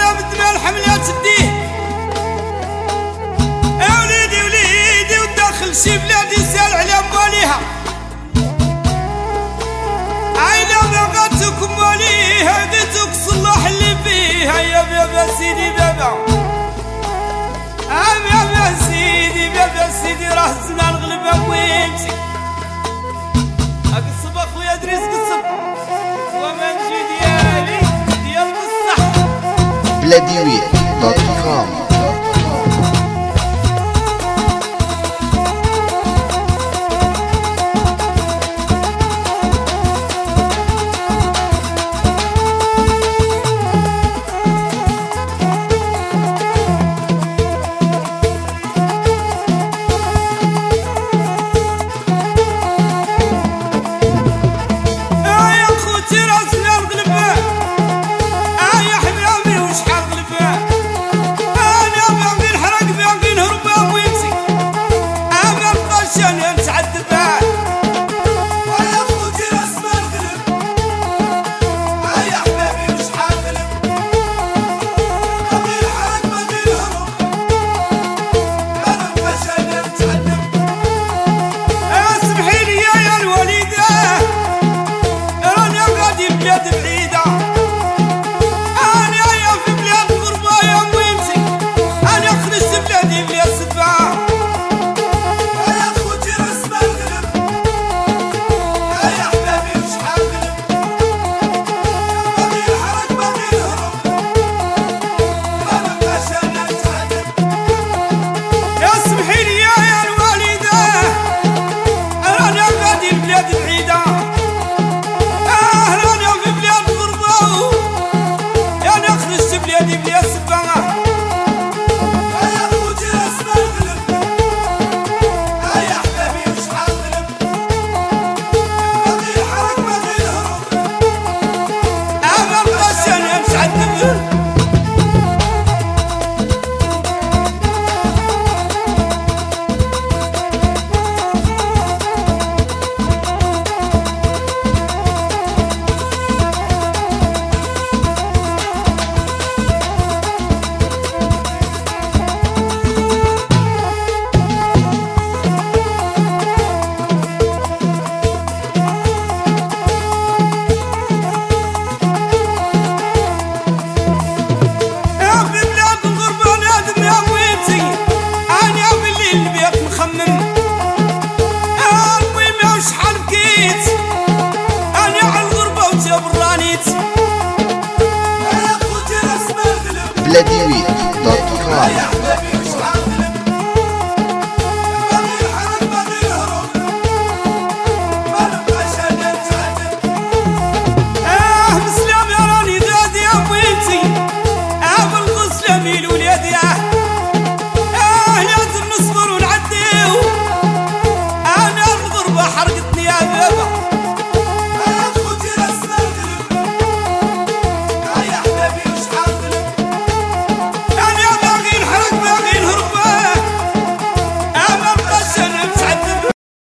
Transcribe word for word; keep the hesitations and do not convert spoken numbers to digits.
لا بد ما الحملة تديه. يا وليدي وليدي وداخل شي بلاد يسال على مواليها، عينا بغاتك مواليها بيتك صلح اللي فيها. يا بابا سيدي بابا عم يا بابا سيدي بابا سيدي راه الزمان غلبة ويمشي. قصب اخويا ادريس قصب وما نجي ديالي ديال بصح بلاديوية.